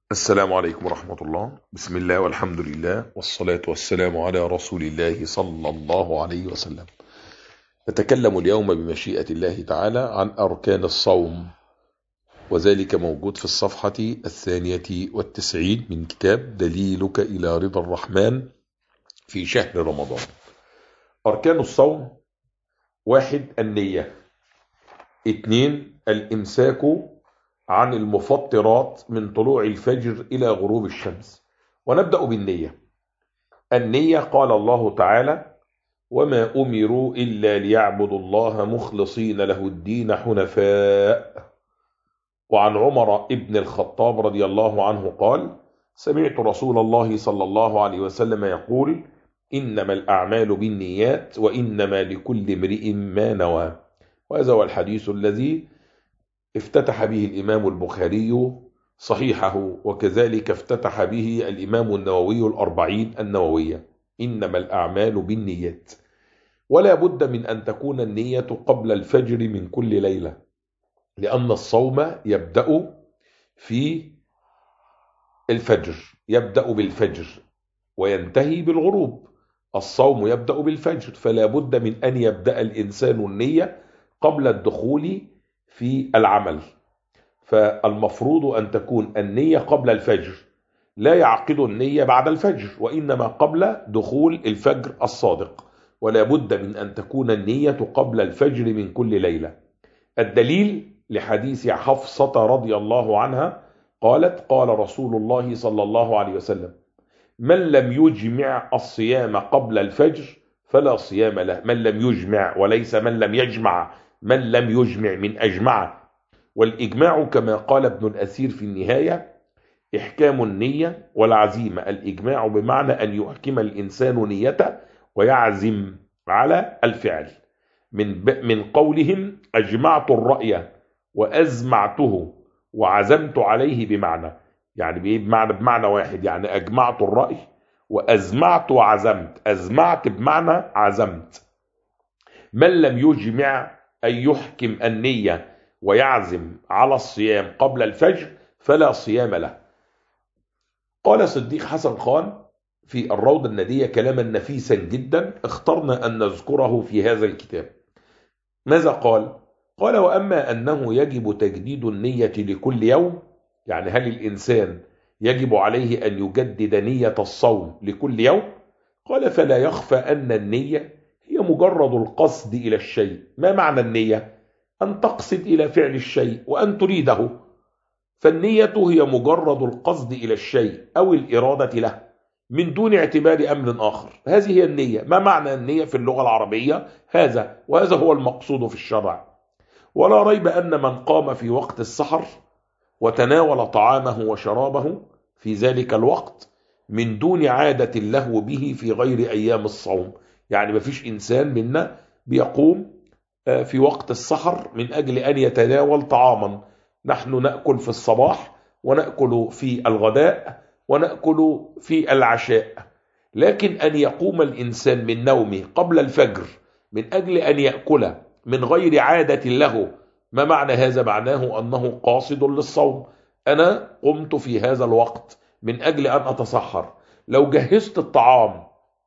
السلام عليكم ورحمة الله. بسم الله والحمد لله والصلاة والسلام على رسول الله صلى الله عليه وسلم. نتكلم اليوم بمشيئة الله تعالى عن أركان الصوم، وذلك موجود في الصفحة 92 من كتاب دليلك إلى رضا الرحمن في شهر رمضان. أركان الصوم: 1. النية. 2. الإمساك عن المفطرات من طلوع الفجر إلى غروب الشمس. ونبدأ بالنية. النية قال الله تعالى: وما أمروا إلا ليعبدوا الله مخلصين له الدين حنفاء. وعن عمر ابن الخطاب رضي الله عنه قال: سمعت رسول الله صلى الله عليه وسلم يقول: إنما الأعمال بالنيات وإنما لكل امرئ ما نوى. وهذا هو الحديث الذي افتتح به الإمام البخاري صحيحه، وكذلك افتتح به الإمام النووي الأربعين النووية: إنما الأعمال بالنيات. ولا بد من أن تكون النية قبل الفجر من كل ليلة، لأن الصوم يبدأ في الفجر، يبدأ بالفجر وينتهي بالغروب. الصوم يبدأ بالفجر، فلا بد من أن يبدأ الإنسان النية قبل الدخول في العمل. فالمفروض أن تكون النية قبل الفجر، لا يعقد النية بعد الفجر، وإنما قبل دخول الفجر الصادق. ولا بد من أن تكون النية قبل الفجر من كل ليلة. الدليل لحديث حفصة رضي الله عنها قالت: قال رسول الله صلى الله عليه وسلم: من لم يجمع الصيام قبل الفجر فلا صيام له. من لم يجمع، وليس من لم يجمع، من لم يجمع من أجمع. والإجماع كما قال ابن الأثير في النهاية: إحكام النية والعزيمة. الإجماع بمعنى أن يحكم الإنسان نيته ويعزم على الفعل. من قولهم: أجمعت الرأي وأزمعته وعزمت عليه، بمعنى يعني بمعنى واحد، يعني أجمعت الرأي وأزمعت وعزمت. أزمعت بمعنى عزمت. من لم يجمع أي يحكم النية ويعزم على الصيام قبل الفجر فلا صيام له. قال صديق حسن خان في الروضة الندية كلاما نفيسا جدا اخترنا أن نذكره في هذا الكتاب. ماذا قال؟ قال: وأما أنه يجب تجديد النية لكل يوم، يعني هل الإنسان يجب عليه أن يجدد نية الصوم لكل يوم؟ قال: فلا يخفى أن النية هي مجرد القصد إلى الشيء. ما معنى النية؟ أن تقصد إلى فعل الشيء وأن تريده. فالنية هي مجرد القصد إلى الشيء أو الإرادة له من دون اعتبار أمر آخر. هذه هي النية. ما معنى النية في اللغة العربية؟ هذا، وهذا هو المقصود في الشرع. ولا ريب أن من قام في وقت السحر وتناول طعامه وشرابه في ذلك الوقت من دون عادة له به في غير أيام الصوم، يعني ما فيش إنسان منا بيقوم في وقت السحر من أجل أن يتناول طعاما. نحن نأكل في الصباح ونأكل في الغداء ونأكل في العشاء، لكن أن يقوم الإنسان من نومه قبل الفجر من أجل أن يأكل من غير عادة له، ما معنى هذا؟ معناه أنه قاصد للصوم. أنا قمت في هذا الوقت من أجل أن أتسحر، لو جهزت الطعام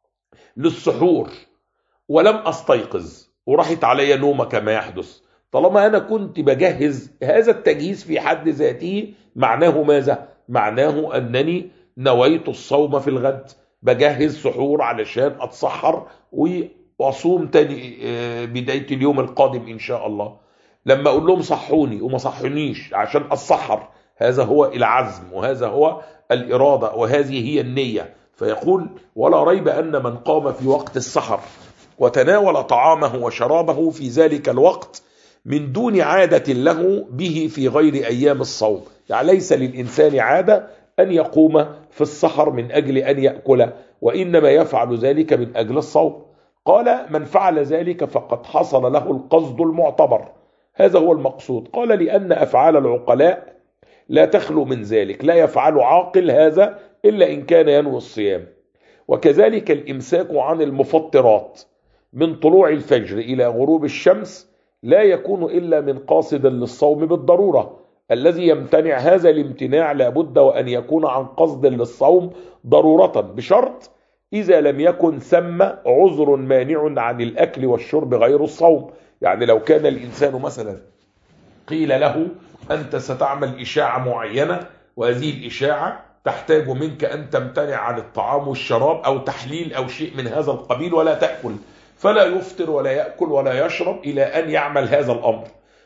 للسحور ولم أستيقظ وراحت علي نومة كما يحدث، طالما أنا كنت بجهز، هذا التجهيز في حد ذاته معناه ماذا؟ معناه أنني نويت الصوم في الغد، بجهز سحور علشان أتسحر وأصوم تاني بداية اليوم القادم إن شاء الله. لما أقول لهم صحوني وما صحونيش عشان أتسحر، هذا هو العزم وهذا هو الإرادة وهذه هي النية. فيقول: ولا ريب أن من قام في وقت السحر وتناول طعامه وشرابه في ذلك الوقت من دون عادة له به في غير أيام الصوم، يعني ليس للإنسان عادة أن يقوم في السحر من أجل أن يأكل، وإنما يفعل ذلك من أجل الصوم. قال: من فعل ذلك فقد حصل له القصد المعتبر. هذا هو المقصود. قال: لأن أفعال العقلاء لا تخلو من ذلك، لا يفعل عاقل هذا إلا إن كان ينوي الصيام. وكذلك الإمساك عن المفطرات من طلوع الفجر إلى غروب الشمس لا يكون إلا من قاصد للصوم بالضرورة، الذي يمتنع هذا الامتناع لابد وأن يكون عن قصد للصوم ضرورة، بشرط إذا لم يكن ثم عذر مانع عن الأكل والشرب غير الصوم. يعني لو كان الإنسان مثلا قيل له أنت ستعمل إشاعة معينة، وهذه الإشاعة تحتاج منك أن تمتنع عن الطعام والشراب أو تحليل أو شيء من هذا القبيل ولا تأكل، فلا يفطر ولا يأكل ولا يشرب إلى أن يعمل هذا الأمر.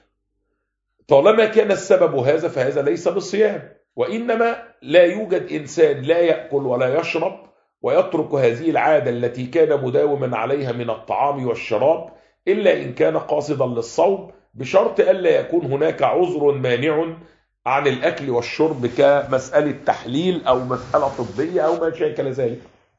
طالما كان السبب هذا فهذا ليس بصيام، وإنما لا يوجد إنسان لا يأكل ولا يشرب ويترك هذه العادة التي كان مداوما عليها من الطعام والشراب إلا إن كان قاصدا للصوم، بشرط ألا يكون هناك عذر مانع عن الأكل والشرب كمسألة تحليل أو مسألة طبية أو ما شاكل ذلك.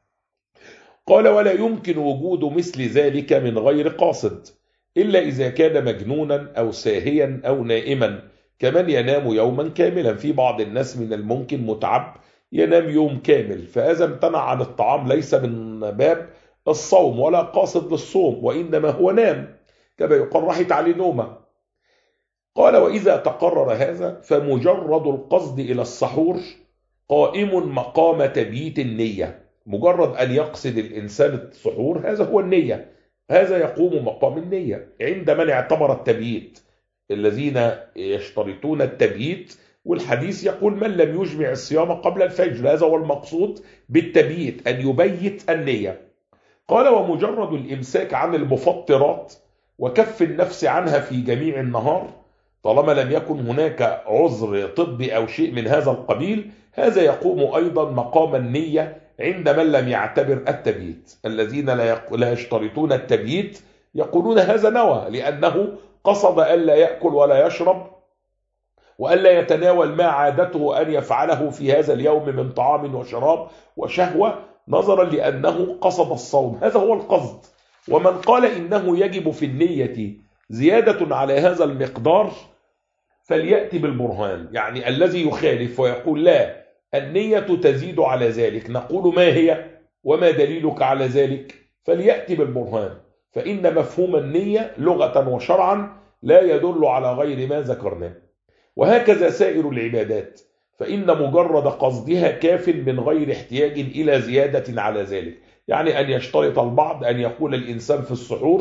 قال: ولا يمكن وجود مثل ذلك من غير قاصد إلا إذا كان مجنونا أو ساهيا أو نائما، كمن ينام يوما كاملا. في بعض الناس من الممكن متعب ينام يوم كامل، فهذا امتنع عن الطعام ليس من باب الصوم ولا قاصد للصوم، وإنما هو نام كما يقال راحت عليه نومه. قال: وإذا تقرر هذا فمجرد القصد إلى السحور قائم مقام تبييت النية. مجرد أن يقصد الإنسان السحور هذا هو النية، هذا يقوم مقام النية عند من اعتبر التبييت، الذين يشترطون التبييت. والحديث يقول: من لم يجمع الصيام قبل الفجر، هذا هو المقصود بالتبييت، أن يبيت النية. قال: ومجرد الإمساك عن المفطرات وكف النفس عنها في جميع النهار، طالما لم يكن هناك عذر طبي أو شيء من هذا القبيل، هذا يقوم أيضا مقام النية عند من لم يعتبر التبييت. الذين لا يشترطون التبييت يقولون هذا نوى، لأنه قصد ألا يأكل ولا يشرب وألا يتناول ما عادته أن يفعله في هذا اليوم من طعام وشراب وشهوة، نظرا لأنه قصد الصوم، هذا هو القصد. ومن قال إنه يجب في النية زيادة على هذا المقدار فليأتي بالبرهان. يعني الذي يخالف ويقول لا النية تزيد على ذلك، نقول: ما هي وما دليلك على ذلك؟ فليأتي بالبرهان، فإن مفهوم النية لغة وشرعا لا يدل على غير ما ذكرناه. وهكذا سائر العبادات، فإن مجرد قصدها كاف من غير احتياج إلى زيادة على ذلك. يعني أن يشترط البعض أن يقول الإنسان في السحور: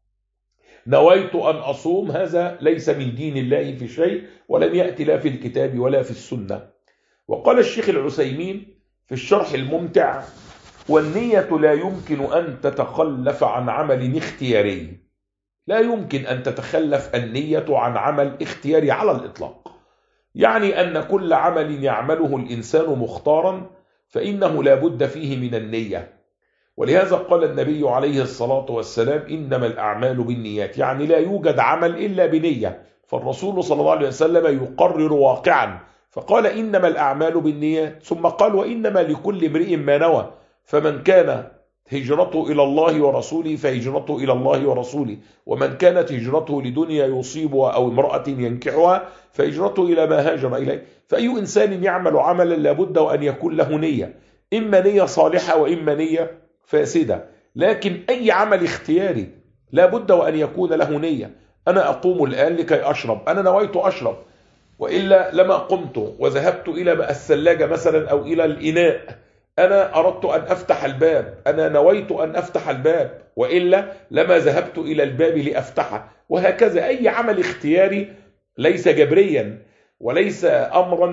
نويت أن أصوم، هذا ليس من دين الله في شيء، ولم يأتي لا في الكتاب ولا في السنة. وقال الشيخ العثيمين في الشرح الممتع: والنية لا يمكن أن تتخلف عن عمل اختياري. لا يمكن أن تتخلف النية عن عمل اختياري على الإطلاق. يعني أن كل عمل يعمله الإنسان مختارا فإنه لا بد فيه من النية. ولهذا قال النبي عليه الصلاة والسلام: إنما الأعمال بالنيات. يعني لا يوجد عمل إلا بنية، فالرسول صلى الله عليه وسلم يقرر واقعا فقال: إنما الأعمال بالنيات، ثم قال: وإنما لكل امرئ ما نوى، فمن كان هجرته إلى الله ورسوله فهجرته إلى الله ورسوله، ومن كانت هجرته لدنيا يصيبها أو امرأة ينكحها فهجرته إلى ما هاجر إليه. فأي إنسان يعمل عملا لابد وأن يكون له نية، إما نية صالحة وإما نية فاسدة. لكن أي عمل اختياري لابد وأن يكون له نية. أنا أقوم الآن لكي أشرب، أنا نويت أشرب، وإلا لما قمت وذهبت إلى الثلاجة مثلا أو إلى الإناء، أنا أردت أن أفتح الباب، أنا نويت أن أفتح الباب، وإلا لما ذهبت إلى الباب لأفتحه. وهكذا أي عمل اختياري ليس جبريا وليس أمرا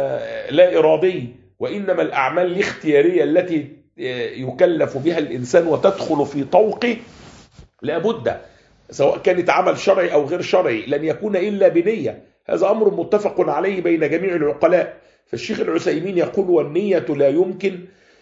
لا إرادي، وإنما الأعمال الاختيارية التي يكلف بها الإنسان وتدخل في طوقه لابد، سواء كانت عمل شرعي أو غير شرعي، لن يكون إلا بنية. هذا أمر متفق عليه بين جميع العقلاء. فالشيخ العثيمين يقول: والنية لا يمكن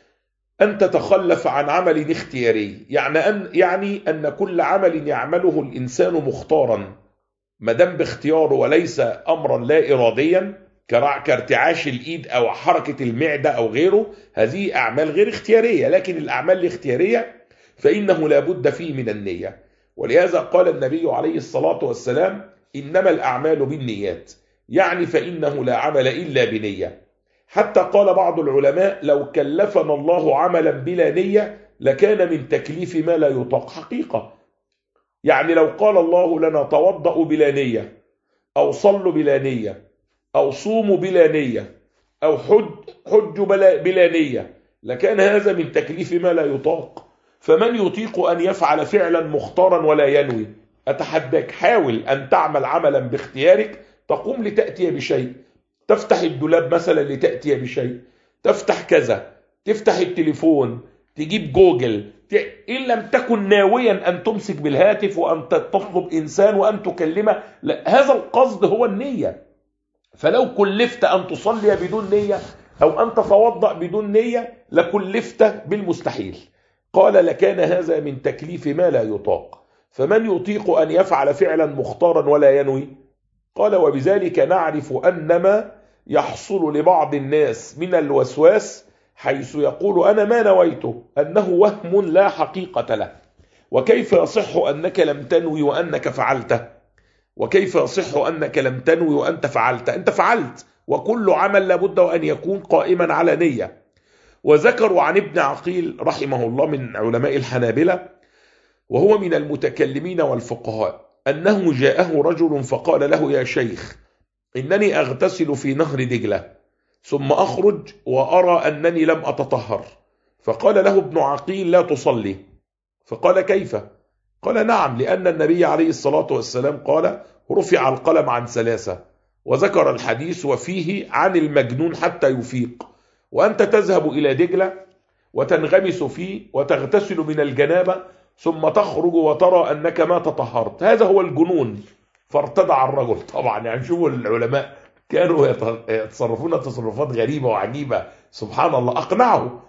أن تتخلف عن عمل اختياري. يعني أن كل عمل يعمله الإنسان مختارا ما دام باختياره وليس أمرا لا إراديا كارتعاش الإيد أو حركة المعدة أو غيره، هذه أعمال غير اختيارية. لكن الأعمال الاختيارية فإنه لا بد فيه من النية. ولهذا قال النبي عليه الصلاة والسلام: إنما الأعمال بالنيات. يعني فإنه لا عمل إلا بنية. حتى قال بعض العلماء: لو كلفنا الله عملا بلا نية لكان من تكليف ما لا يطاق حقيقة. يعني لو قال الله لنا: توضأوا بلا نية أو صلوا بلا نية أو صوموا بلا نية أو حجوا بلا نية لكان هذا من تكليف ما لا يطاق. فمن يطيق أن يفعل فعلا مختارا ولا ينوي؟ أتحداك، حاول أن تعمل عملا باختيارك، تقوم لتأتي بشيء، تفتح الدولاب مثلا لتأتي بشيء، تفتح كذا، تفتح التليفون، تجيب جوجل، إن لم تكن ناويا أن تمسك بالهاتف وأن تطلب إنسان وأن تكلمه، لا، هذا القصد هو النية. فلو كلفت أن تصلي بدون نية أو أن تتوضأ بدون نية لكلفت بالمستحيل. قال لكان هذا من تكليف ما لا يطاق. فمن يطيق أن يفعل فعلا مختارا ولا ينوي؟ قال وبذلك نعرف أن ما يحصل لبعض الناس من الوسواس حيث يقول أنا ما نويته أنه وهم لا حقيقة له. وكيف يصح أنك لم تنوي وأنك فعلته؟ وكيف يصح أنك لم تنوي وأنت فعلت؟ أنت فعلت، وكل عمل لابد أن يكون قائما على نية. وذكروا عن ابن عقيل رحمه الله من علماء الحنابلة وهو من المتكلمين والفقهاء أنه جاءه رجل فقال له يا شيخ إنني أغتسل في نهر دجلة ثم أخرج وأرى أنني لم أتطهر. فقال له ابن عقيل لا تصلي. فقال كيف؟ قال نعم، لأن النبي عليه الصلاة والسلام قال رفع القلم عن ثلاثة، وذكر الحديث وفيه عن المجنون حتى يفيق. وأنت تذهب إلى دجلة وتنغمس فيه وتغتسل من الجنابة ثم تخرج وترى أنك ما تطهرت، هذا هو الجنون. فارتدع الرجل. طبعا يعني شوفوا العلماء كانوا يتصرفون تصرفات غريبة وعجيبة، سبحان الله. أقنعه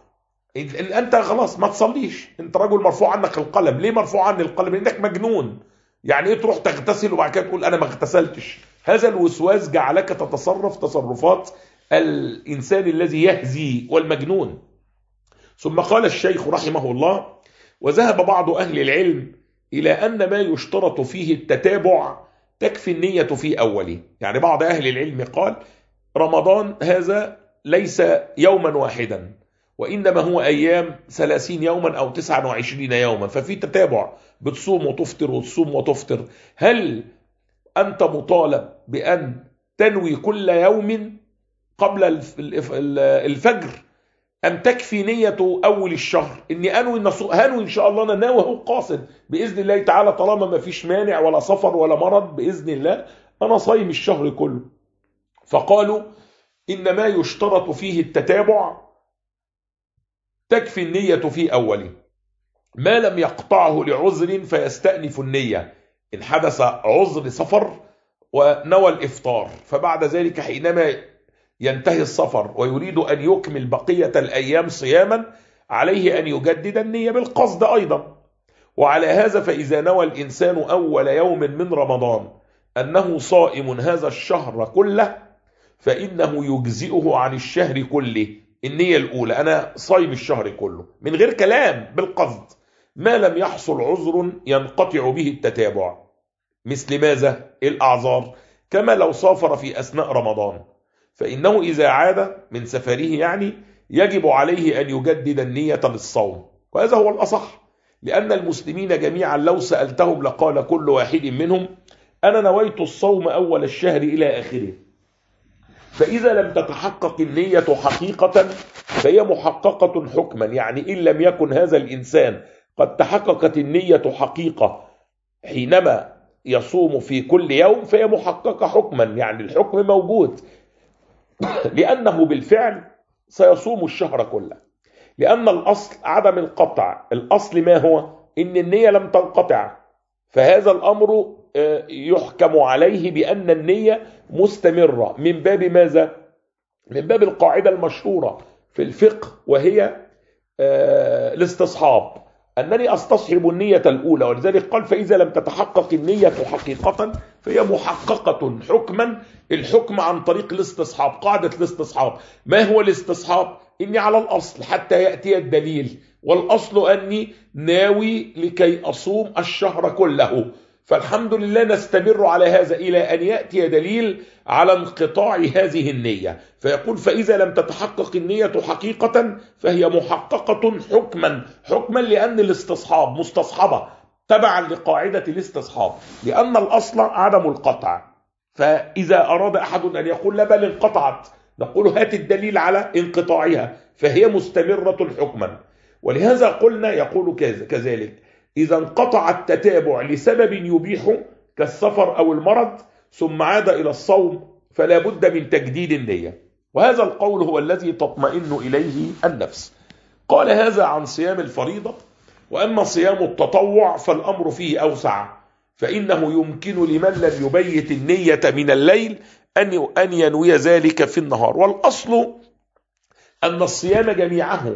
أنت خلاص ما تصليش، أنت رجل مرفوع عنك القلم. ليه مرفوع عني القلم؟ لأنك مجنون. يعني إيه تروح تغتسل وبعد كده تقول أنا ما اغتسلتش؟ هذا الوسواس جعلك تتصرف تصرفات الإنسان الذي يهزي والمجنون. ثم قال الشيخ رحمه الله وذهب بعض أهل العلم إلى أن ما يشترط فيه التتابع تكفي النية في أوله. يعني بعض أهل العلم قال رمضان هذا ليس يوما واحدا، وإنما هو أيام 30 يوما أو 29 يوما، ففي تتابع، بتصوم وتفطر وتصوم وتفطر. هل أنت مطالب بأن تنوي كل يوم قبل الفجر، أم تكفي نية أول الشهر إني أنوي هنوي إن شاء الله أنا ناوي هو قاصد بإذن الله تعالى، طالما ما فيش مانع ولا سفر ولا مرض بإذن الله أنا صايم الشهر كله. فقالوا إن ما يشترط فيه التتابع تكفي النية في أوله، ما لم يقطعه لعذر فيستأنف النية. إن حدث عذر سفر ونوى الإفطار، فبعد ذلك حينما ينتهي السفر ويريد أن يكمل بقية الأيام صياما عليه أن يجدد النية بالقصد أيضا. وعلى هذا فإذا نوى الإنسان أول يوم من رمضان أنه صائم هذا الشهر كله فإنه يجزئه عن الشهر كله. النية الأولى أنا صايم الشهر كله من غير كلام، بالقصد، ما لم يحصل عذر ينقطع به التتابع. مثل ماذا؟ الأعذار، كما لو سافر في أثناء رمضان فإنه إذا عاد من سفره يعني يجب عليه أن يجدد النية للصوم. وهذا هو الأصح، لأن المسلمين جميعا لو سألتهم لقال كل واحد منهم أنا نويت الصوم أول الشهر إلى آخره. فإذا لم تتحقق النية حقيقة فهي محققة حكما، يعني إن لم يكن هذا الإنسان قد تحققت النية حقيقة حينما يصوم في كل يوم فهي محققة حكما، يعني الحكم موجود لأنه بالفعل سيصوم الشهر كله. لأن الأصل عدم القطع، الأصل ما هو؟ إن النية لم تنقطع، فهذا الأمر يحكم عليه بأن النية مستمرة. من باب ماذا؟ من باب القاعدة المشهورة في الفقه وهي الاستصحاب، أنني أستصحب النية الأولى. ولذلك قال فإذا لم تتحقق النية حقيقة فهي محققة حكما. الحكم عن طريق الاستصحاب، قاعدة الاستصحاب. ما هو الاستصحاب؟ إني على الأصل حتى يأتي الدليل، والأصل أني ناوي لكي أصوم الشهر كله، فالحمد لله نستمر على هذا إلى أن يأتي دليل على انقطاع هذه النية. فيقول فإذا لم تتحقق النية حقيقة فهي محققة حكما لأن الاستصحاب مستصحبة تبعا لقاعدة الاستصحاب، لأن الأصل عدم القطع. فإذا أراد أحد أن يقول لا بل انقطعت، نقول هات الدليل على انقطاعها، فهي مستمرة حكما. ولهذا قلنا يقول كذلك إذا انقطع التتابع لسبب يبيحه كالسفر أو المرض ثم عاد إلى الصوم فلا بد من تجديد النية، وهذا القول هو الذي تطمئن إليه النفس. قال هذا عن صيام الفريضة. وأما صيام التطوع فالأمر فيه أوسع، فإنه يمكن لمن لم يبيت النية من الليل أن ينوي ذلك في النهار. والأصل أن الصيام جميعه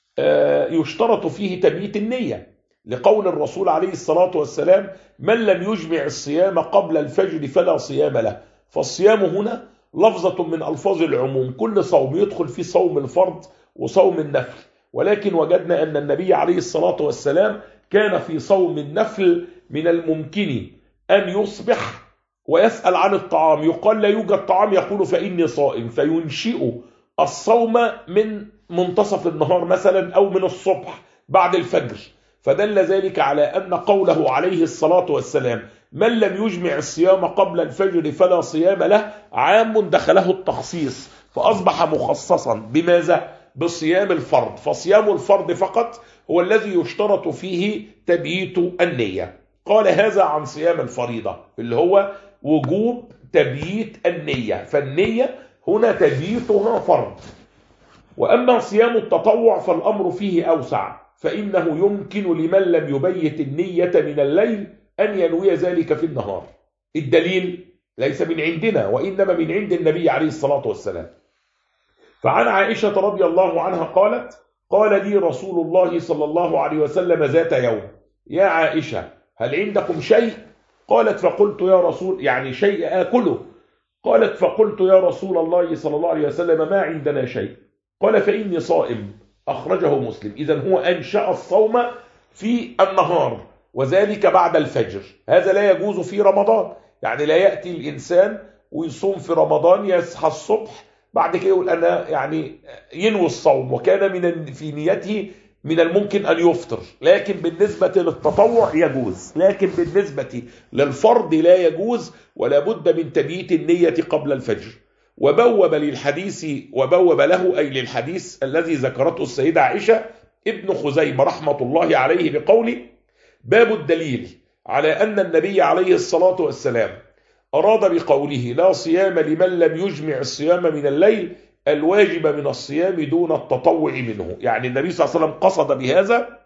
يشترط فيه تبييت النية، لقول الرسول عليه الصلاة والسلام من لم يجمع الصيام قبل الفجر فلا صيام له. فالصيام هنا لفظة من ألفاظ العموم، كل صوم يدخل فيه صوم الفرض وصوم النفل، ولكن وجدنا أن النبي عليه الصلاة والسلام كان في صوم النفل من الممكن أن يصبح ويسأل عن الطعام، يقال لا يوجد طعام يقول فإني صائم، فينشئ الصوم من منتصف النهار مثلا أو من الصبح بعد الفجر. فدل ذلك على أن قوله عليه الصلاة والسلام من لم يجمع الصيام قبل الفجر فلا صيام له عام دخله التخصيص، فأصبح مخصصا بماذا؟ بصيام الفرض. فصيام الفرض فقط هو الذي يشترط فيه تبييت النية. قال هذا عن صيام الفريضة اللي هو وجوب تبييت النية، فالنية هنا تبييتها فرض. وأما صيام التطوع فالأمر فيه أوسع، فإنه يمكن لمن لم يبيت النية من الليل أن ينوي ذلك في النهار. الدليل ليس من عندنا وإنما من عند النبي عليه الصلاة والسلام. فعن عائشة رضي الله عنها قالت قال لي رسول الله صلى الله عليه وسلم ذات يوم يا عائشة هل عندكم شيء؟ قالت فقلت يا رسول يعني شيء آكله. قالت فقلت يا رسول الله صلى الله عليه وسلم ما عندنا شيء. قال فإني صائم، أخرجه مسلم. إذن هو أنشأ الصوم في النهار وذلك بعد الفجر. هذا لا يجوز في رمضان، يعني لا يأتي الإنسان ويصوم في رمضان يصحى الصبح بعد كده يقول أنا يعني ينوي الصوم وكان في نيته من الممكن أن يفطر، لكن بالنسبة للتطوع يجوز، لكن بالنسبة للفرض لا يجوز، ولا بد من تبييت النية قبل الفجر. وبوب له أي للحديث الذي ذكرته السيدة عائشة ابن خزيمة رحمة الله عليه بقوله باب الدليل على أن النبي عليه الصلاة والسلام أراد بقوله لا صيام لمن لم يجمع الصيام من الليل الواجب من الصيام دون التطوع منه. يعني النبي صلى الله عليه وسلم قصد بهذا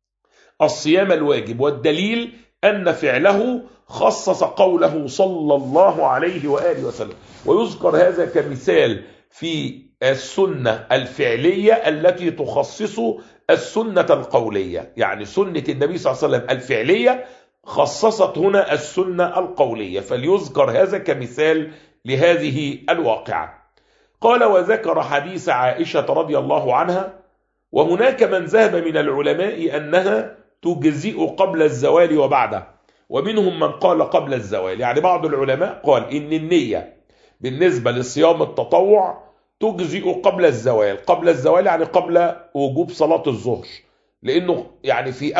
الصيام الواجب، والدليل أن فعله خصص قوله صلى الله عليه وآله وسلم. ويذكر هذا كمثال في السنة الفعلية التي تخصص السنة القولية، يعني سنة النبي صلى الله عليه وسلم الفعلية خصصت هنا السنة القولية، فليذكر هذا كمثال لهذه الواقعة. قال وذكر حديث عائشة رضي الله عنها. وهناك من ذهب من العلماء أنها تجزئ قبل الزوال وبعده، ومنهم من قال قبل الزوال. يعني بعض العلماء قال إن النية بالنسبة لصيام التطوع تجزئ قبل الزوال. قبل الزوال يعني قبل وجوب صلاة الظهر، لأنه يعني في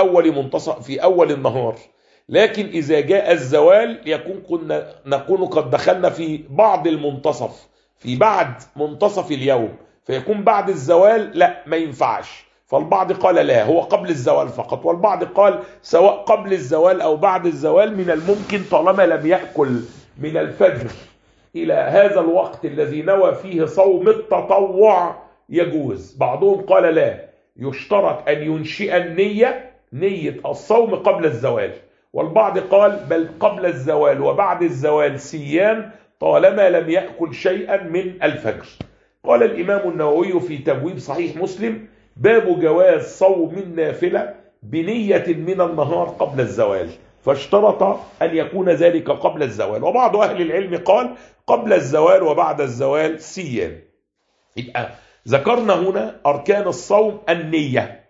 أول النهار. لكن إذا جاء الزوال نكون قد دخلنا في بعض المنتصف، في بعد منتصف اليوم، فيكون بعد الزوال لا ما ينفعش. فالبعض قال لا هو قبل الزوال فقط، والبعض قال سواء قبل الزوال أو بعد الزوال من الممكن طالما لم يأكل من الفجر إلى هذا الوقت الذي نوى فيه صوم التطوع يجوز. بعضهم قال لا يشترط أن ينشئ نية الصوم قبل الزوال، والبعض قال بل قبل الزوال وبعد الزوال سيان طالما لم يأكل شيئا من الفجر. قال الإمام النووي في تبويب صحيح مسلم باب جواز صوم النافلة بنية من النهار قبل الزوال، فاشترط أن يكون ذلك قبل الزوال. وبعض أهل العلم قال قبل الزوال وبعد الزوال سيان. يبقى ذكرنا هنا أركان الصوم النية،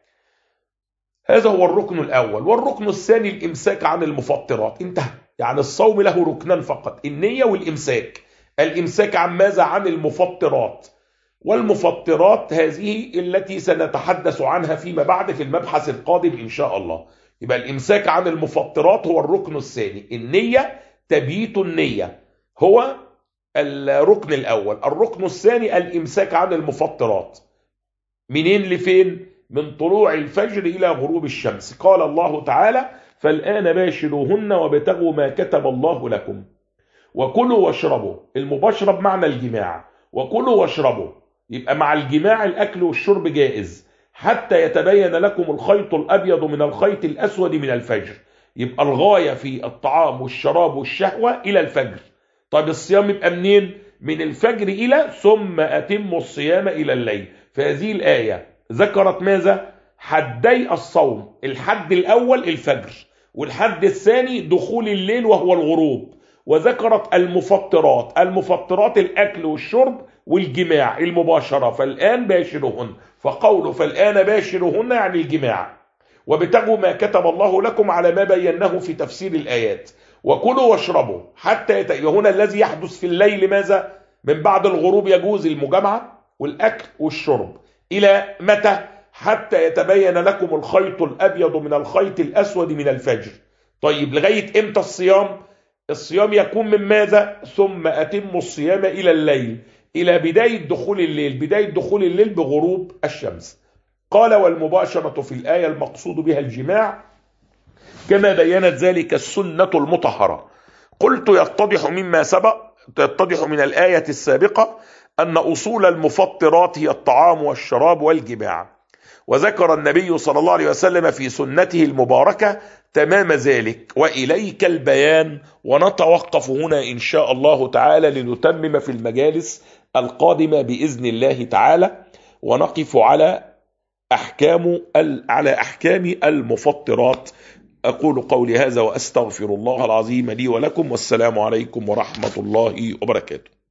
هذا هو الركن الأول. والركن الثاني الإمساك عن المفطرات، انتهى. يعني الصوم له ركنان فقط، النية والإمساك. الإمساك عن ماذا؟ عن المفطرات. والمفطرات هذه التي سنتحدث عنها فيما بعد في المبحث القادم إن شاء الله. يبقى الإمساك عن المفطرات هو الركن الثاني. النية تبييت النية، هو الركن الأول. الركن الثاني الإمساك عن المفطرات. منين لفين؟ من طلوع الفجر إلى غروب الشمس. قال الله تعالى: فالآن باشروهن وابتغوا ما كتب الله لكم وكلوا واشربوا. المباشرة بمعنى الجماع، وكلوا واشربوا يبقى مع الجماع الأكل والشرب جائز حتى يتبين لكم الخيط الأبيض من الخيط الأسود من الفجر. يبقى الغاية في الطعام والشراب والشهوة إلى الفجر. طيب الصيام يبقى منين؟ من الفجر إلى ثم أتموا الصيام إلى الليل. فهذه الآية ذكرت ماذا؟ حدي الصوم. الحد الأول الفجر، والحد الثاني دخول الليل وهو الغروب. وذكرت المفطرات. المفطرات الأكل والشرب والجماع المباشرة. فالآن باشرهن، فقوله فالآن باشرهن يعني الجماع. وابتغوا ما كتب الله لكم على ما بيناه في تفسير الآيات. وكلوا واشربوا حتى هنا الذي يحدث في الليل ماذا؟ من بعد الغروب يجوز المجامعة والأكل والشرب. إلى متى؟ حتى يتبين لكم الخيط الأبيض من الخيط الأسود من الفجر. طيب لغاية إمتى الصيام؟ الصيام يكون من ماذا؟ ثم أتموا الصيام إلى الليل، إلى بداية دخول الليل. بداية دخول الليل بغروب الشمس. قال: والمباشرة في الآية المقصود بها الجماع كما بينت ذلك السنة المطهرة. قلت: يتضح من الآية السابقة أن أصول المفطرات هي الطعام والشراب والجماع. وذكر النبي صلى الله عليه وسلم في سنته المباركة تمام ذلك. وإليك البيان. ونتوقف هنا إن شاء الله تعالى لنتمم في المجالس القادمة بإذن الله تعالى، ونقف على أحكام المفطرات. أقول قولي هذا وأستغفر الله العظيم لي ولكم، والسلام عليكم ورحمة الله وبركاته.